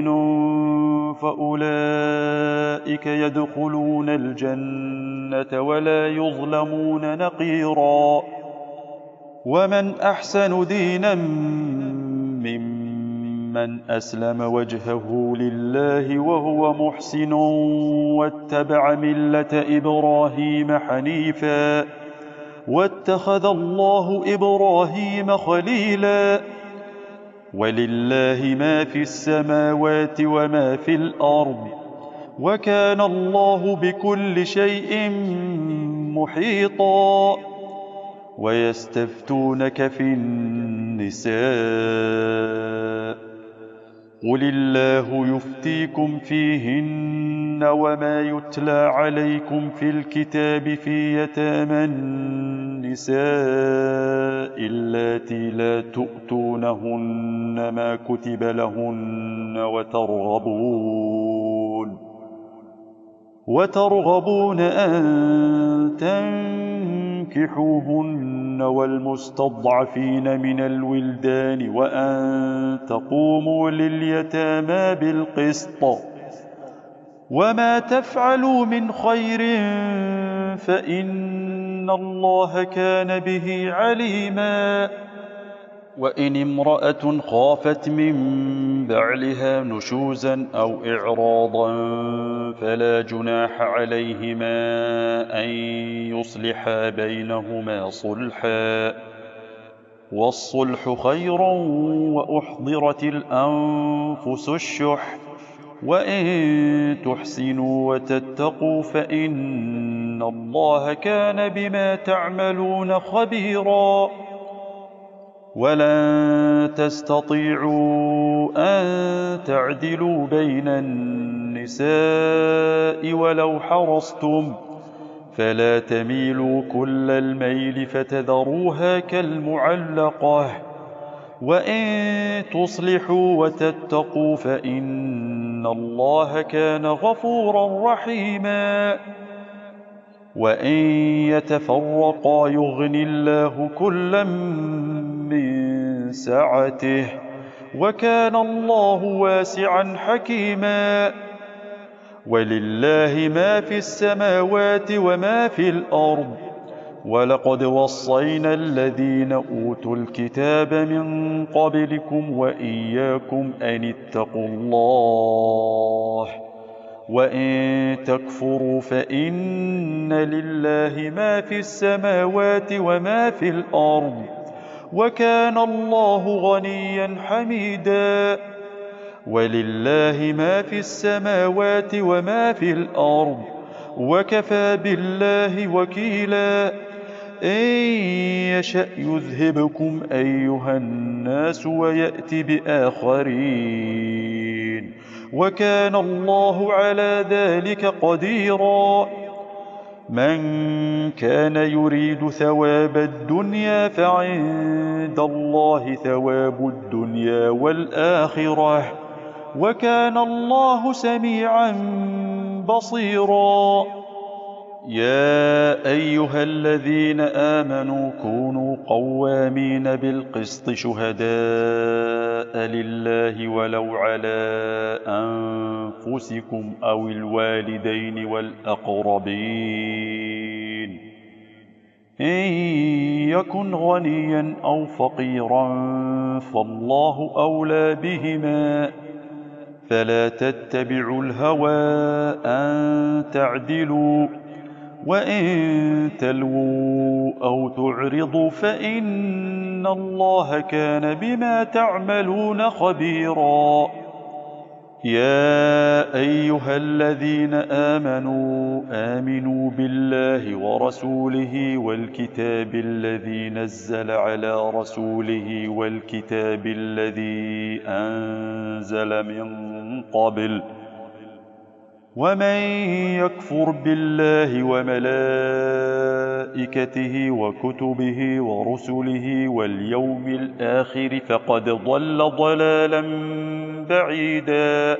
فأولئك يدخلون الجنة ولا يظلمون نقيرا ومن أحسن دينا ممن أسلم وجهه لله وهو محسن واتبع ملة إبراهيم حنيفا واتخذ الله إبراهيم خليلا ولله ما في السماوات وما في الأرض وكان الله بكل شيء محيطا ويستفتونك في النساء قل الله يفتيكم فيهن وما يتلى عليكم في الكتاب في يتامى النساء اللاتي لا تؤتونهن ما كتب لهن وترغبون وترغبون أن تنكحوهن والمستضعفين من الولدان وأن تقوموا لليتامى بالقسط وما تفعلوا من خير فإن الله كان به عليما وإن امرأة خافت من بعلها نشوزا أو إعراضا فلا جناح عليهما أن يصلحا بينهما صلحا والصلح خير وأحضرت الأنفس الشح وإن تحسنوا وتتقوا فإن الله كان بما تعملون خبيرا ولن تستطيعوا أن تعدلوا بين النساء ولو حرصتم فلا تميلوا كل الميل فتذروها كالمعلقة وإن تصلحوا وتتقوا فإن الله كان غفورا رحيما وإن يتفرقا يغن الله كلا من سعته وكان الله واسعا حكيما ولله ما في السماوات وما في الأرض ولقد وصينا الذين أوتوا الكتاب من قبلكم وإياكم أن اتقوا الله وإن تكفروا فإن لله ما في السماوات وما في الأرض وكان الله غنيا حميدا ولله ما في السماوات وما في الأرض وكفى بالله وكيلا إن يشأ يذهبكم أيها الناس ويأت بآخرين وكان الله على ذلك قديرا من كان يريد ثواب الدنيا فعند الله ثواب الدنيا والآخرة وكان الله سميعا بصيرا. يا أيها الذين آمنوا كونوا قوامين بالقسط شهداء لله ولو على أنفسكم أو الوالدين والأقربين إن يكن غنيا أو فقيرا فالله أولى بهما فلا تتبعوا الهوى أن تعدلوا وإن تلووا أو تعرضوا فإن الله كان بما تعملون خبيرا. يا أيها الذين آمنوا آمنوا بالله ورسوله والكتاب الذي نزل على رسوله والكتاب الذي أنزل من قبل ومن يكفر بالله وملائكته وكتبه ورسله واليوم الآخر فقد ضل ضلالا بعيدا.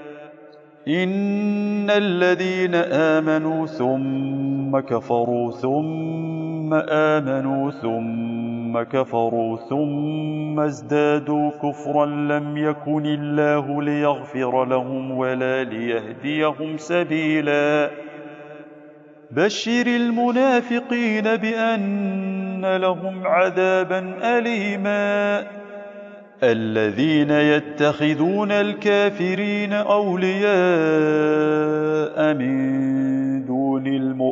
إن الذين آمنوا ثم كفروا ثم آمنوا ثم كفروا ثم ازدادوا كفرا لم يكن الله ليغفر لهم ولا ليهديهم سبيلا. بشر المنافقين بأن لهم عذابا أليما. الذين يتخذون الكافرين أولياء من دون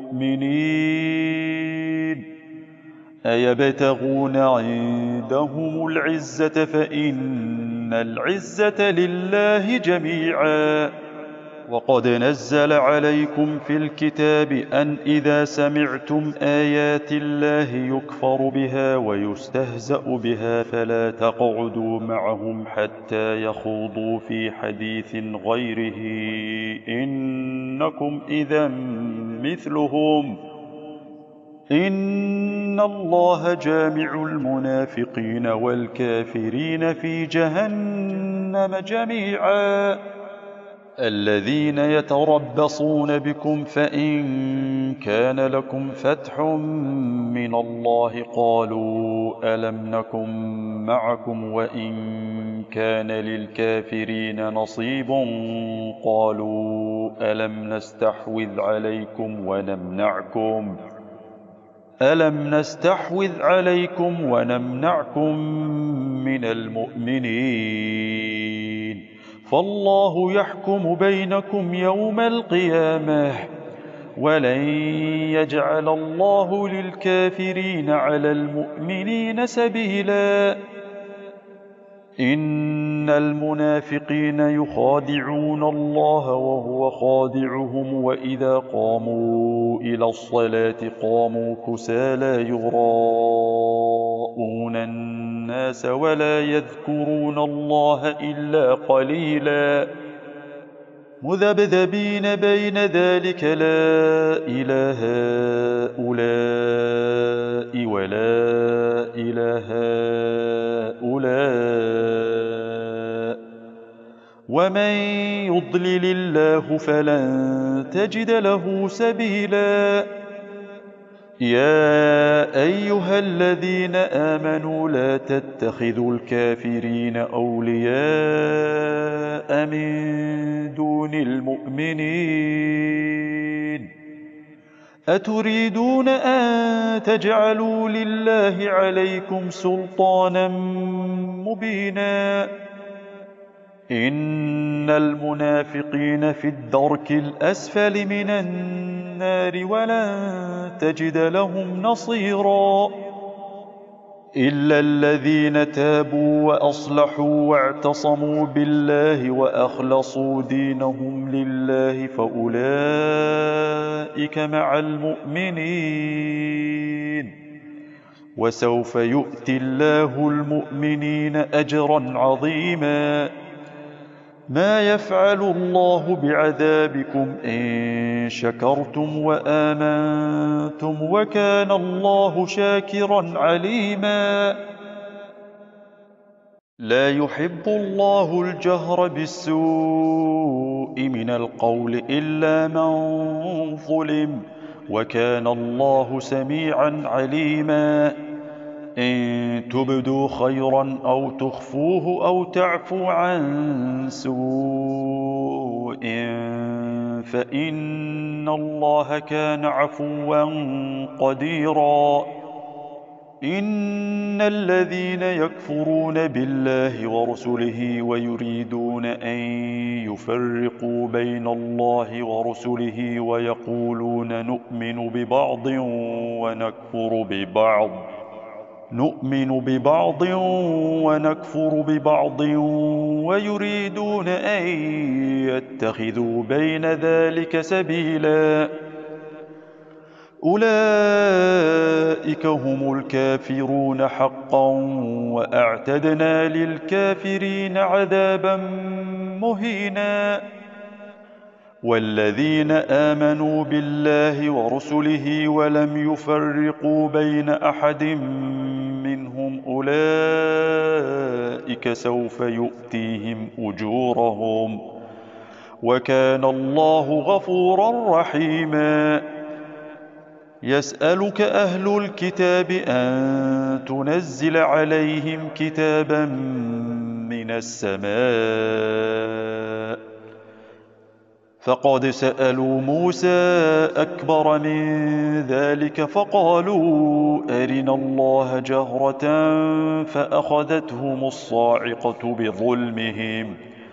المؤمنين أيبتغون عندهم العزة فإن العزة لله جميعا. وقد نزل عليكم في الكتاب أن إذا سمعتم آيات الله يكفر بها ويستهزأ بها فلا تقعدوا معهم حتى يخوضوا في حديث غيره إنكم إذا مثلهم إن الله جامع المنافقين والكافرين في جهنم جميعا. الذين يتربصون بكم فإن كان لكم فتح من الله قالوا ألم نكن معكم وإن كان للكافرين نصيب قالوا ألم نستحوذ عليكم ونمنعكم ألم نستحوذ عليكم ونمنعكم من المؤمنين فالله يحكم بينكم يوم القيامة ولن يجعل الله للكافرين على المؤمنين سبيلا. إن المنافقين يخادعون الله وهو خادعهم وإذا قاموا إلى الصلاة قاموا كسالى يراءون الناس ولا يذكرون الله إلا قليلا مذبذبين بين ذلك لا إله هؤلاء ولا إله هؤلاء ومن يضلل الله فلن تجد له سبيلا. يا أيها الذين آمنوا لا تتخذوا الكافرين أولياء من دون المؤمنين أتريدون أن تجعلوا لله عليكم سلطانا مبينا. إن المنافقين في الدرك الأسفل من النار ولن تجد لهم نصيرا إلا الذين تابوا وأصلحوا واعتصموا بالله وأخلصوا دينهم لله فأولئك مع المؤمنين وسوف يؤتي الله المؤمنين أجرا عظيما. ما يفعل الله بعذابكم إن شكرتم وآمنتم وكان الله شاكرا عليما. لا يحب الله الجهر بالسوء من القول إلا من ظلم، وكان الله سميعا عليما. إن تبدوا خيرا أو تخفوه أو تعفو عن سوء فإن الله كان عفوا قديرا. إن الذين يكفرون بالله ورسله ويريدون أن يفرقوا بين الله ورسله ويقولون نؤمن ببعض ونكفر ببعض نؤمن ببعض ونكفر ببعض ويريدون أن يتخذوا بين ذلك سبيلا، أولئك هم الكافرون حقا، وأعتدنا للكافرين عذابا مهينا. والذين آمنوا بالله ورسله ولم يفرقوا بين أحد منهم أولئك سوف يؤتيهم أجورهم، وكان الله غفورا رحيما. يسألك أهل الكتاب أن تنزل عليهم كتابا من السماء، فقد سألوا موسى أكبر من ذلك فقالوا أرنا الله جهرة فأخذتهم الصاعقة بظلمهم،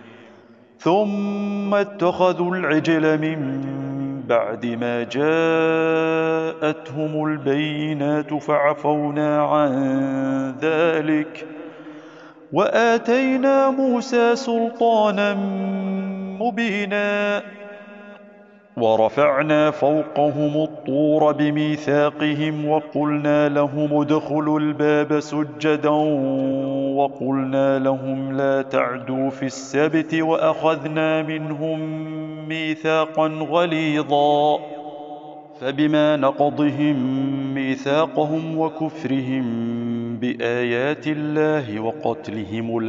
ثم اتخذوا العجل من بعد ما جاءتهم البينات فعفونا عن ذلك، وآتينا موسى سلطانا مبينا. ورفعنا فوقهم الطور بميثاقهم وقلنا لهم ادخلوا الباب سجدا وقلنا لهم لا تعدوا في السبت وأخذنا منهم ميثاقا غليظا، فبما نقضهم ميثاقهم وكفرهم بآيات الله وقتلهم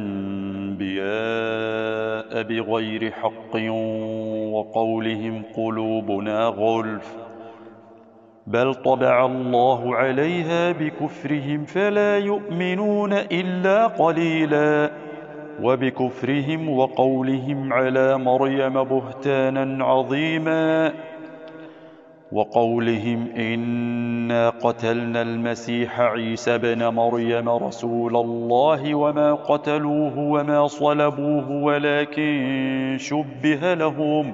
الأنبياء بغير حق وقولهم قلوبنا غلف، بل طبع الله عليها بكفرهم فلا يؤمنون إلا قليلا، وبكفرهم وقولهم على مريم بهتانا عظيما، وقولهم إنا قتلنا المسيح عيسى ابن مريم رسول الله وما قتلوه وما صلبوه ولكن شبه لهم،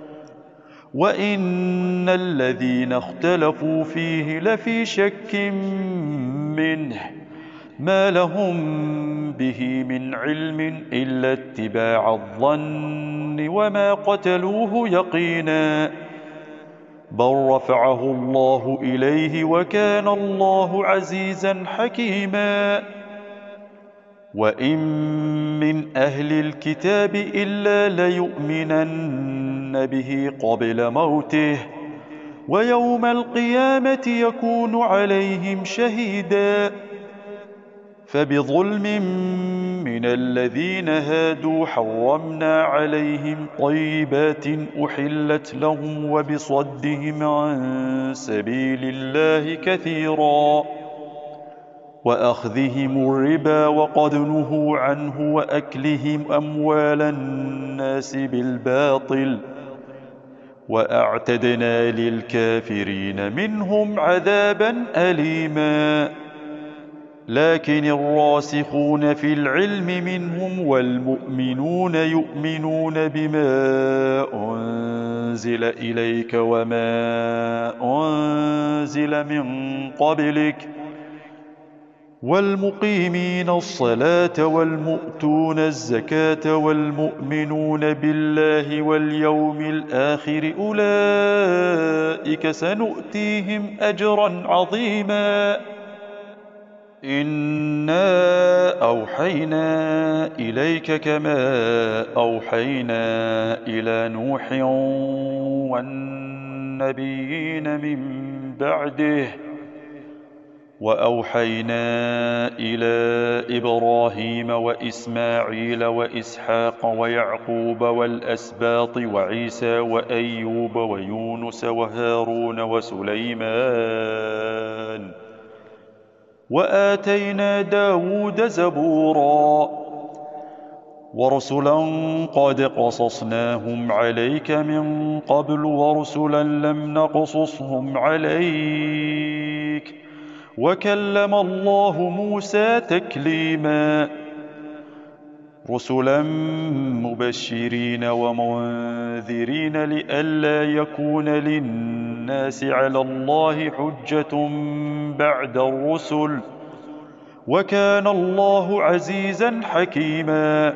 وإن الذين اختلفوا فيه لفي شك منه ما لهم به من علم إلا اتباع الظن وما قتلوه يقينا، بل رفعه الله إليه وكان الله عزيزا حكيما. وإن من أهل الكتاب إلا ليؤمنن به قبل موته، ويوم القيامة يكون عليهم شهيدا. فبظلم من الذين هادوا حرمنا عليهم طيبات أحلت لهم وبصدهم عن سبيل الله كثيرا، وأخذهم الربا وقد نهوا عنه وأكلهم أموال الناس بالباطل، وأعتدنا للكافرين منهم عذابا أليما. لكن الراسخون في العلم منهم والمؤمنون يؤمنون بما أنزل إليك وما أنزل من قبلك والمقيمين الصلاة والمؤتون الزكاة والمؤمنون بالله واليوم الآخر أولئك سنؤتيهم أجرا عظيما. إنا أوحينا إليك كما أوحينا إلى نوح والنبيين من بعده وأوحينا إلى إبراهيم وإسماعيل وإسحاق ويعقوب والأسباط وعيسى وأيوب ويونس وهارون وسليمان وآتينا داود زبورا ورسلا قد قصصناهم عليك من قبل ورسلا لم نقصصهم عليك وكلم الله موسى تكليما رسلا مبشرين ومنذرين لئلا يكون للناس على الله حجة بعد الرسل وكان الله عزيزا حكيما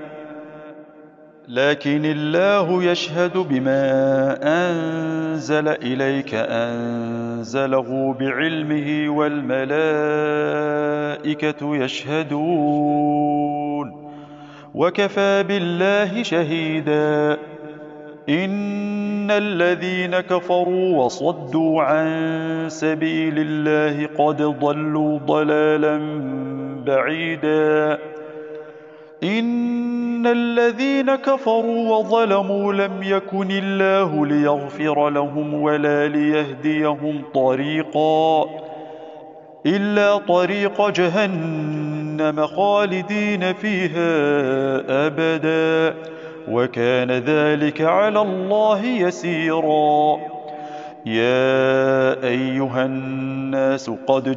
لكن الله يشهد بما أنزل إليك أنزله بعلمه والملائكة يشهدون وكفى بالله شهيدا إن الذين كفروا وصدوا عن سبيل الله قد ضلوا ضلالا بعيدا إن الذين كفروا وظلموا لم يكن الله ليغفر لهم ولا ليهديهم طريقا إلا طريق جهنم خالدين فيها أبدا وكان ذلك على الله يسيرا يا أيها الناس قد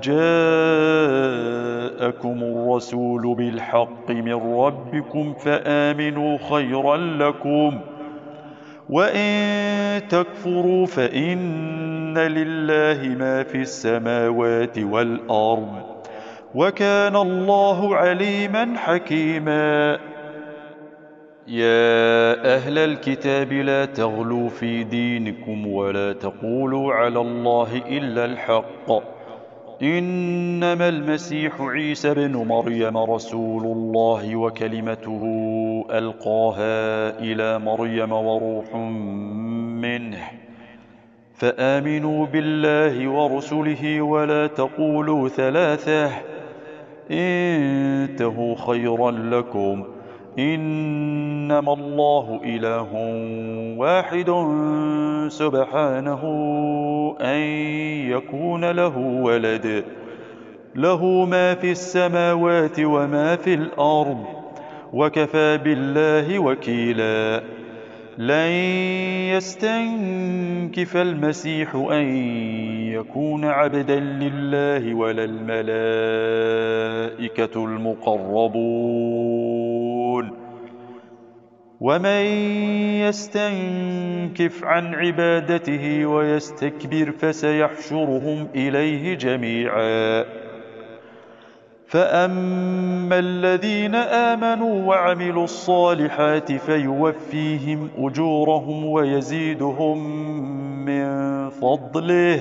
جاءكم الرسول بالحق من ربكم فآمنوا خيرا لكم وإن تكفروا فإن لله ما في السماوات والأرض وكان الله عليما حكيما يا أهل الكتاب لا تغلوا في دينكم ولا تقولوا على الله إلا الحق إنما المسيح عيسى بن مريم رسول الله وكلمته ألقاها إلى مريم وروح منه فآمنوا بالله ورسله ولا تقولوا ثلاثة انتهوا خيرا لكم إنما الله إله واحد سبحانه أن يكون له ولد له ما في السماوات وما في الأرض وكفى بالله وكيلا لن يستنكف المسيح أن يكون عبدا لله ولا الملائكة المقربون ومن يستنكف عن عبادته ويستكبر فسيحشرهم إليه جميعا فأما الذين آمنوا وعملوا الصالحات فيوفيهم أجورهم ويزيدهم من فضله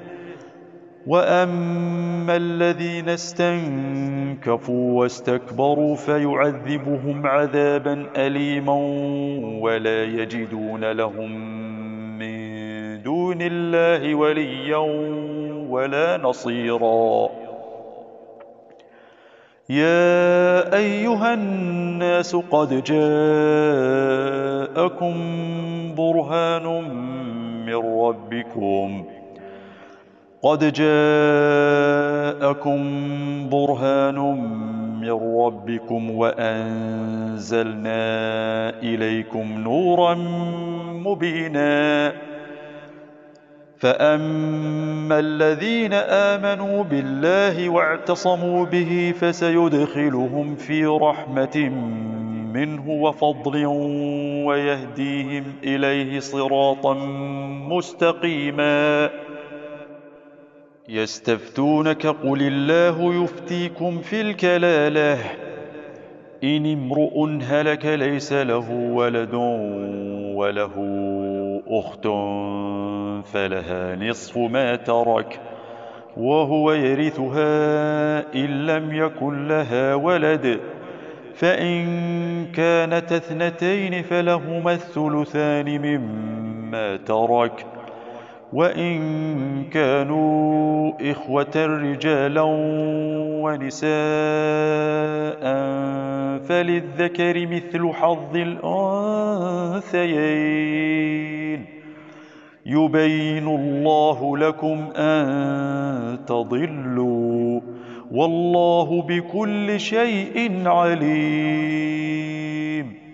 وأما الذين استنكفوا واستكبروا فيعذبهم عذابا أليما ولا يجدون لهم من دون الله وليا ولا نصيرا يا أيها الناس قد جاءكم برهان من ربكم قد جاءكم برهان من ربكم وأنزلنا إليكم نورا مبينا فأما الذين آمنوا بالله واعتصموا به فسيدخلهم في رحمة منه وفضل ويهديهم إليه صراطا مستقيما يستفتونك قل الله يفتيكم في الكلالة إن امرؤ هلك ليس له ولد وله أخت فلها نصف ما ترك وهو يرثها إن لم يكن لها ولد فإن كانت اثنتين فلهما الثلثان مما ترك وإن كانوا إخوة رجالا ونساء فللذكر مثل حظ الأنثيين يبين الله لكم أن تضلوا والله بكل شيء عليم.